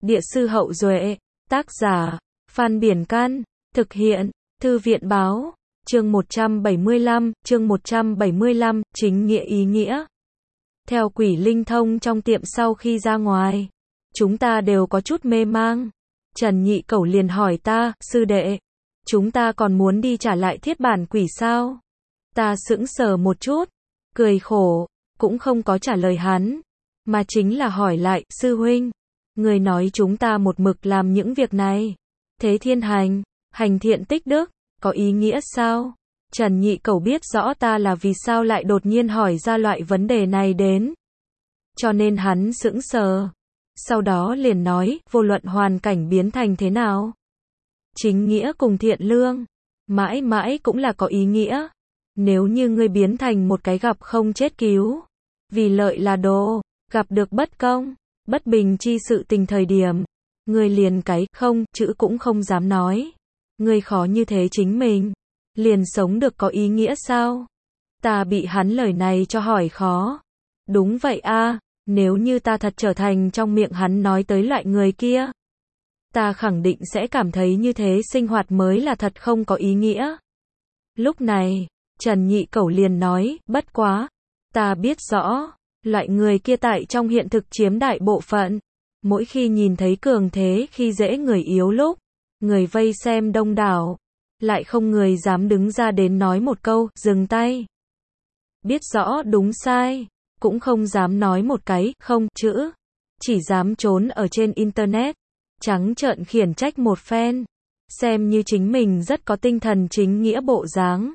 Địa sư hậu duệ, tác giả, Phan Biển Can, thực hiện, Thư viện báo, chương 175, chính nghĩa ý nghĩa. Theo quỷ linh thông trong tiệm sau khi ra ngoài, chúng ta đều có chút mê mang. Trần Nhị Cẩu liền hỏi ta, sư đệ, chúng ta còn muốn đi trả lại thiết bản quỷ sao? Ta sững sờ một chút, cười khổ, cũng không có trả lời hắn, mà chính là hỏi lại, sư huynh, người nói chúng ta một mực làm những việc này, thế thiên hành, hành thiện tích đức, có ý nghĩa sao? Trần Nhị Cẩu biết rõ ta là vì sao lại đột nhiên hỏi ra loại vấn đề này đến, cho nên hắn sững sờ. Sau đó liền nói, vô luận hoàn cảnh biến thành thế nào, chính nghĩa cùng thiện lương, mãi mãi cũng là có ý nghĩa. Nếu như ngươi biến thành một cái gặp không chết cứu, vì lợi là đồ, gặp được bất công, bất bình chi sự tình thời điểm, ngươi liền cái không chữ cũng không dám nói. Ngươi khó như thế chính mình, liền sống được có ý nghĩa sao? Ta bị hắn lời này cho hỏi khó. Đúng vậy a, nếu như ta thật trở thành trong miệng hắn nói tới loại người kia, ta khẳng định sẽ cảm thấy như thế sinh hoạt mới là thật không có ý nghĩa. Lúc này, Trần Nhị Cẩu liền nói, bất quá, ta biết rõ, loại người kia tại trong hiện thực chiếm đại bộ phận. Mỗi khi nhìn thấy cường thế khi dễ người yếu lúc, người vây xem đông đảo, lại không người dám đứng ra đến nói một câu, dừng tay. Biết rõ đúng sai, cũng không dám nói một cái, không, chữ. Chỉ dám trốn ở trên Internet, trắng trợn khiển trách một phen, xem như chính mình rất có tinh thần chính nghĩa bộ dáng.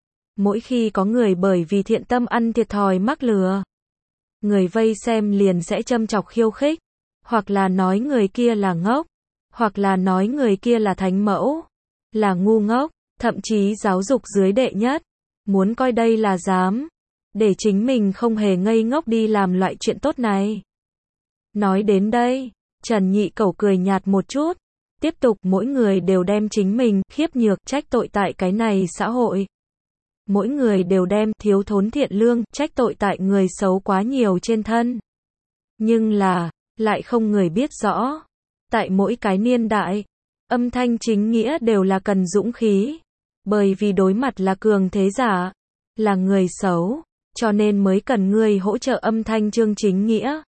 Mỗi khi có người bởi vì thiện tâm ăn thiệt thòi mắc lừa, người vây xem liền sẽ châm chọc khiêu khích, hoặc là nói người kia là ngốc, hoặc là nói người kia là thánh mẫu, là ngu ngốc, thậm chí giáo dục dưới đệ nhất, muốn coi đây là dám, để chính mình không hề ngây ngốc đi làm loại chuyện tốt này. Nói đến đây, Trần Nhị Cẩu cười nhạt một chút, tiếp tục, mỗi người đều đem chính mình khiếp nhược trách tội tại cái này xã hội. Mỗi người đều đem thiếu thốn thiện lương trách tội tại người xấu quá nhiều trên thân. Nhưng là, lại không người biết rõ, tại mỗi cái niên đại, âm thanh chính nghĩa đều là cần dũng khí, bởi vì đối mặt là cường thế giả, là người xấu, cho nên mới cần người hỗ trợ âm thanh chương chính nghĩa.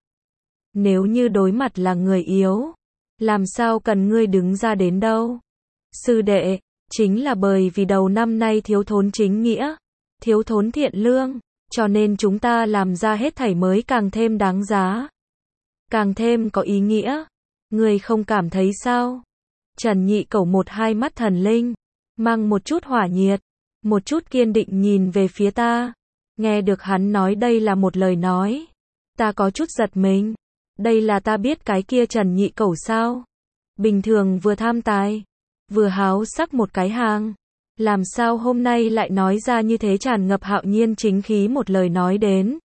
Nếu như đối mặt là người yếu, làm sao cần ngươi đứng ra đến đâu? Sư đệ, chính là bởi vì đầu năm nay thiếu thốn chính nghĩa, thiếu thốn thiện lương, cho nên chúng ta làm ra hết thảy mới càng thêm đáng giá, càng thêm có ý nghĩa. Ngươi không cảm thấy sao? Trần Nhị Cẩu một hai mắt thần linh, mang một chút hỏa nhiệt, một chút kiên định nhìn về phía ta. Nghe được hắn nói đây là một lời nói, ta có chút giật mình. Đây là ta biết cái kia Trần Nhị Cẩu sao? Bình thường vừa tham tài, vừa háo sắc một cái hàng, làm sao hôm nay lại nói ra như thế tràn ngập hạo nhiên chính khí một lời nói đến.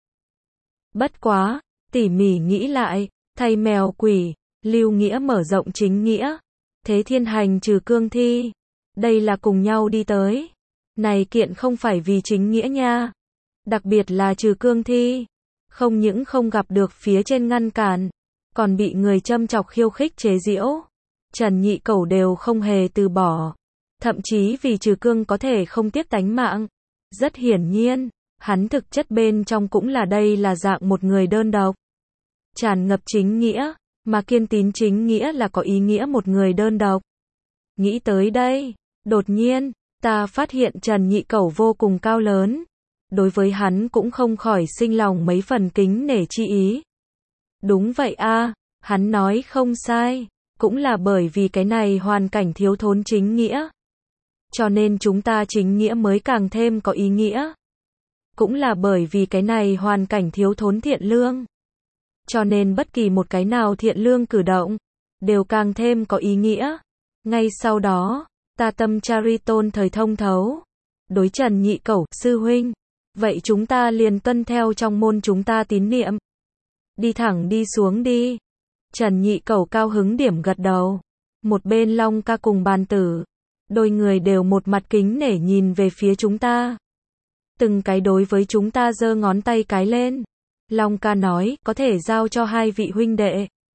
Bất quá, tỉ mỉ nghĩ lại, thay mèo quỷ, lưu nghĩa mở rộng chính nghĩa, thế thiên hành trừ cương thi, đây là cùng nhau đi tới. Này kiện không phải vì chính nghĩa nha, đặc biệt là trừ cương thi, không những không gặp được phía trên ngăn cản, còn bị người châm chọc khiêu khích chế giễu. Trần Nhị Cẩu đều không hề từ bỏ, thậm chí vì trừ cương có thể không tiếc tánh mạng. Rất hiển nhiên, hắn thực chất bên trong cũng là đây là dạng một người đơn độc, tràn ngập chính nghĩa, mà kiên tín chính nghĩa là có ý nghĩa một người đơn độc. Nghĩ tới đây, đột nhiên, ta phát hiện Trần Nhị Cẩu vô cùng cao lớn, đối với hắn cũng không khỏi sinh lòng mấy phần kính nể chi ý. Đúng vậy a, hắn nói không sai, cũng là bởi vì cái này hoàn cảnh thiếu thốn chính nghĩa, cho nên chúng ta chính nghĩa mới càng thêm có ý nghĩa. Cũng là bởi vì cái này hoàn cảnh thiếu thốn thiện lương, cho nên bất kỳ một cái nào thiện lương cử động, đều càng thêm có ý nghĩa. Ngay sau đó, ta tâm Chariton thời thông thấu, đối Trần Nhị Cẩu, sư huynh, vậy chúng ta liền tuân theo trong môn chúng ta tín niệm. Đi thẳng đi xuống đi. Trần Nhị Cẩu cao hứng điểm gật đầu. Một bên Long Ca cùng Bàn Tử, đôi người đều một mặt kính nể nhìn về phía chúng ta. Từng cái đối với chúng ta giơ ngón tay cái lên. Long Ca nói, có thể giao cho hai vị huynh đệ.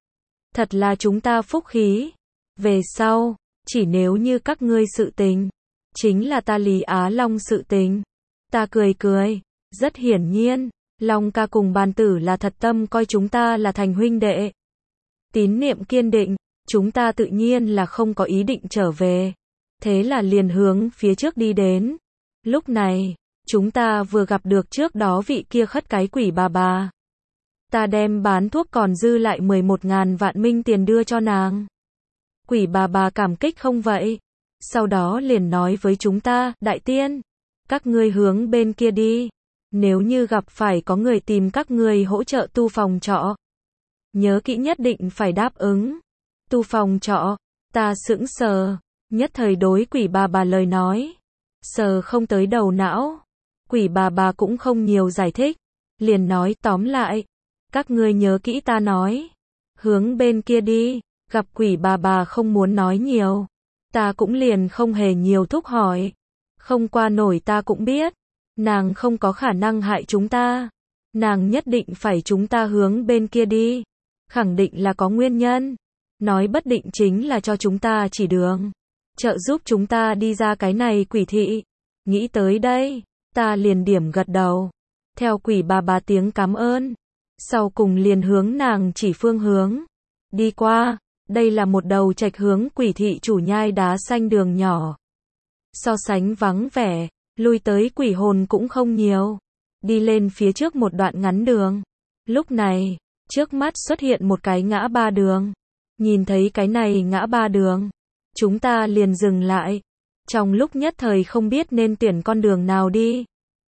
Thật là chúng ta phúc khí. Về sau, chỉ nếu như các ngươi sự tình, chính là ta Lý Á Long sự tình. Ta cười cười, rất hiển nhiên, Long ca cùng bàn tử là thật tâm coi chúng ta là thành huynh đệ. Tín niệm kiên định, chúng ta tự nhiên là không có ý định trở về. Thế là liền hướng phía trước đi đến. Lúc này, chúng ta vừa gặp được trước đó vị kia khất cái quỷ bà. Ta đem bán thuốc còn dư lại 11.000 vạn minh tiền đưa cho nàng. Quỷ bà cảm kích không vậy? Sau đó liền nói với chúng ta, đại tiên, các ngươi hướng bên kia đi. Nếu như gặp phải có người tìm các ngươi hỗ trợ tu phòng trọ, nhớ kỹ nhất định phải đáp ứng. Tu phòng trọ, ta sững sờ, nhất thời đối quỷ bà lời nói, sờ không tới đầu não. Quỷ bà cũng không nhiều giải thích, liền nói tóm lại, các ngươi nhớ kỹ ta nói, hướng bên kia đi. Gặp quỷ bà không muốn nói nhiều, ta cũng liền không hề nhiều thúc hỏi. Không qua nổi ta cũng biết, nàng không có khả năng hại chúng ta, nàng nhất định phải chúng ta hướng bên kia đi, khẳng định là có nguyên nhân, nói bất định chính là cho chúng ta chỉ đường, trợ giúp chúng ta đi ra cái này quỷ thị. Nghĩ tới đây, ta liền điểm gật đầu, theo quỷ bà tiếng cảm ơn, sau cùng liền hướng nàng chỉ phương hướng, đi qua. Đây là một đầu trạch hướng quỷ thị chủ nhai đá xanh đường nhỏ. So sánh vắng vẻ, lui tới quỷ hồn cũng không nhiều. Đi lên phía trước một đoạn ngắn đường. Lúc này, trước mắt xuất hiện một cái ngã ba đường. Nhìn thấy cái này ngã ba đường, chúng ta liền dừng lại. Trong lúc nhất thời không biết nên tuyển con đường nào đi.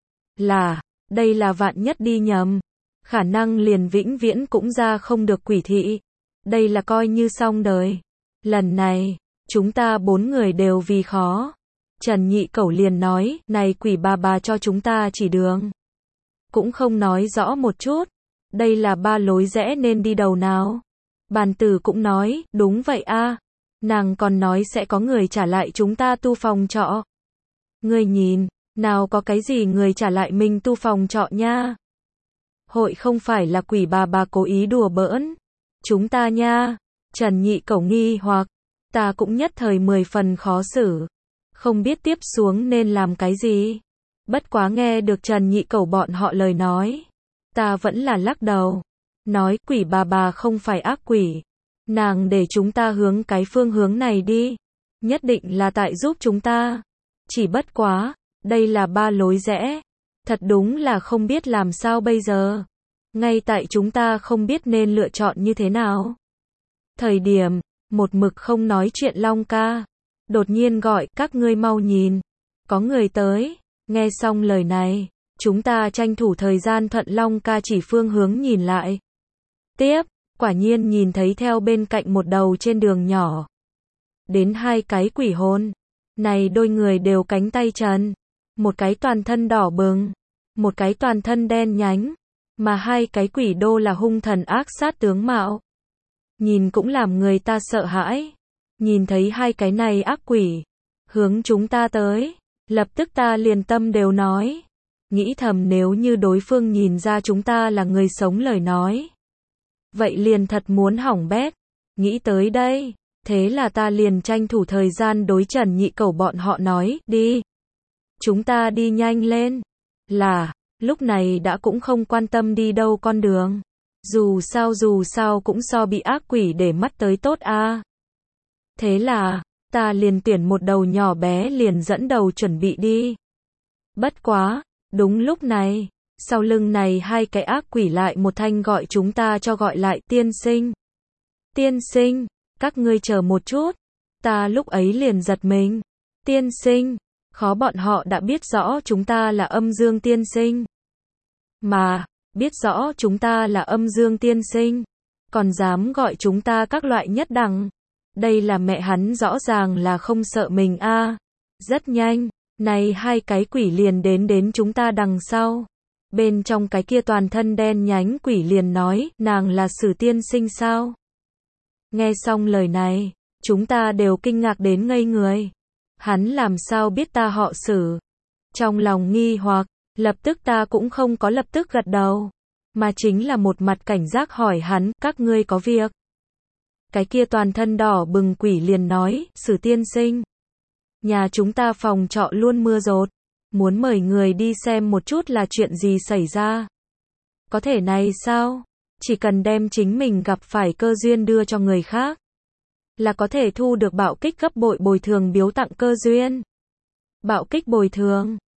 Đây là vạn nhất đi nhầm. Khả năng liền vĩnh viễn cũng ra không được quỷ thị. Đây là coi như xong đời. Lần này, chúng ta 4 người đều vì khó. Trần Nhị Cẩu liền nói, này quỷ bà cho chúng ta chỉ đường. Cũng không nói rõ một chút. Đây là 3 lối rẽ nên đi đầu nào. Bàn tử cũng nói, đúng vậy a. Nàng còn nói sẽ có người trả lại chúng ta tu phòng trọ. Ngươi nhìn, nào có cái gì người trả lại mình tu phòng trọ nha. Hội không phải là quỷ bà cố ý đùa bỡn chúng ta nha. Trần Nhị Cẩu nghi hoặc, ta cũng nhất thời 10 phần khó xử, không biết tiếp xuống nên làm cái gì. Bất quá nghe được Trần Nhị Cẩu bọn họ lời nói, ta vẫn là lắc đầu, nói quỷ bà không phải ác quỷ, nàng để chúng ta hướng cái phương hướng này đi, nhất định là tại giúp chúng ta. Chỉ bất quá, đây là 3 lối rẽ, thật đúng là không biết làm sao bây giờ. Ngay tại chúng ta không biết nên lựa chọn như thế nào. Thời điểm, một mực không nói chuyện Long ca, đột nhiên gọi, các ngươi mau nhìn, có người tới. Nghe xong lời này, chúng ta tranh thủ thời gian thuận Long ca chỉ phương hướng nhìn lại. Tiếp, quả nhiên nhìn thấy theo bên cạnh một đầu trên đường nhỏ, đến 2 cái quỷ hồn. Này đôi người đều cánh tay trần, một cái toàn thân đỏ bừng, một cái toàn thân đen nhánh. Mà 2 cái quỷ đô là hung thần ác sát tướng mạo. Nhìn cũng làm người ta sợ hãi. Nhìn thấy 2 cái này ác quỷ hướng chúng ta tới, lập tức ta liền tâm đều nói. Nghĩ thầm nếu như đối phương nhìn ra chúng ta là người sống lời nói, vậy liền thật muốn hỏng bét. Nghĩ tới đây, thế là ta liền tranh thủ thời gian đối Trần Nhị Cẩu bọn họ nói, đi. Chúng ta đi nhanh lên. Lúc này đã cũng không quan tâm đi đâu con đường. Dù sao cũng so bị ác quỷ để mắt tới tốt a. Thế là, ta liền tuyển một đầu nhỏ bé liền dẫn đầu chuẩn bị đi. Bất quá, đúng lúc này, sau lưng này 2 cái ác quỷ lại một thanh gọi chúng ta cho gọi lại tiên sinh. Tiên sinh, các ngươi chờ một chút. Ta lúc ấy liền giật mình. Tiên sinh, khó bọn họ đã biết rõ chúng ta là âm dương tiên sinh. Mà, biết rõ chúng ta là âm dương tiên sinh, còn dám gọi chúng ta các loại nhất đẳng. Đây là mẹ hắn rõ ràng là không sợ mình a. Rất nhanh, này 2 cái quỷ liền đến chúng ta đằng sau. Bên trong cái kia toàn thân đen nhánh quỷ liền nói, nàng là Sử tiên sinh sao? Nghe xong lời này, chúng ta đều kinh ngạc đến ngây người. Hắn làm sao biết ta họ Sử? Trong lòng nghi hoặc, lập tức ta cũng không có lập tức gật đầu, mà chính là một mặt cảnh giác hỏi hắn, các ngươi có việc Cái kia toàn thân đỏ bừng quỷ liền nói, Sử tiên sinh. Nhà chúng ta phòng trọ luôn mưa dột. Muốn mời người đi xem một chút là chuyện gì xảy ra. Có thể này sao? Chỉ cần đem chính mình gặp phải cơ duyên đưa cho người khác. Là có thể thu được bạo kích gấp bội bồi thường biếu tặng cơ duyên. Bạo kích bồi thường.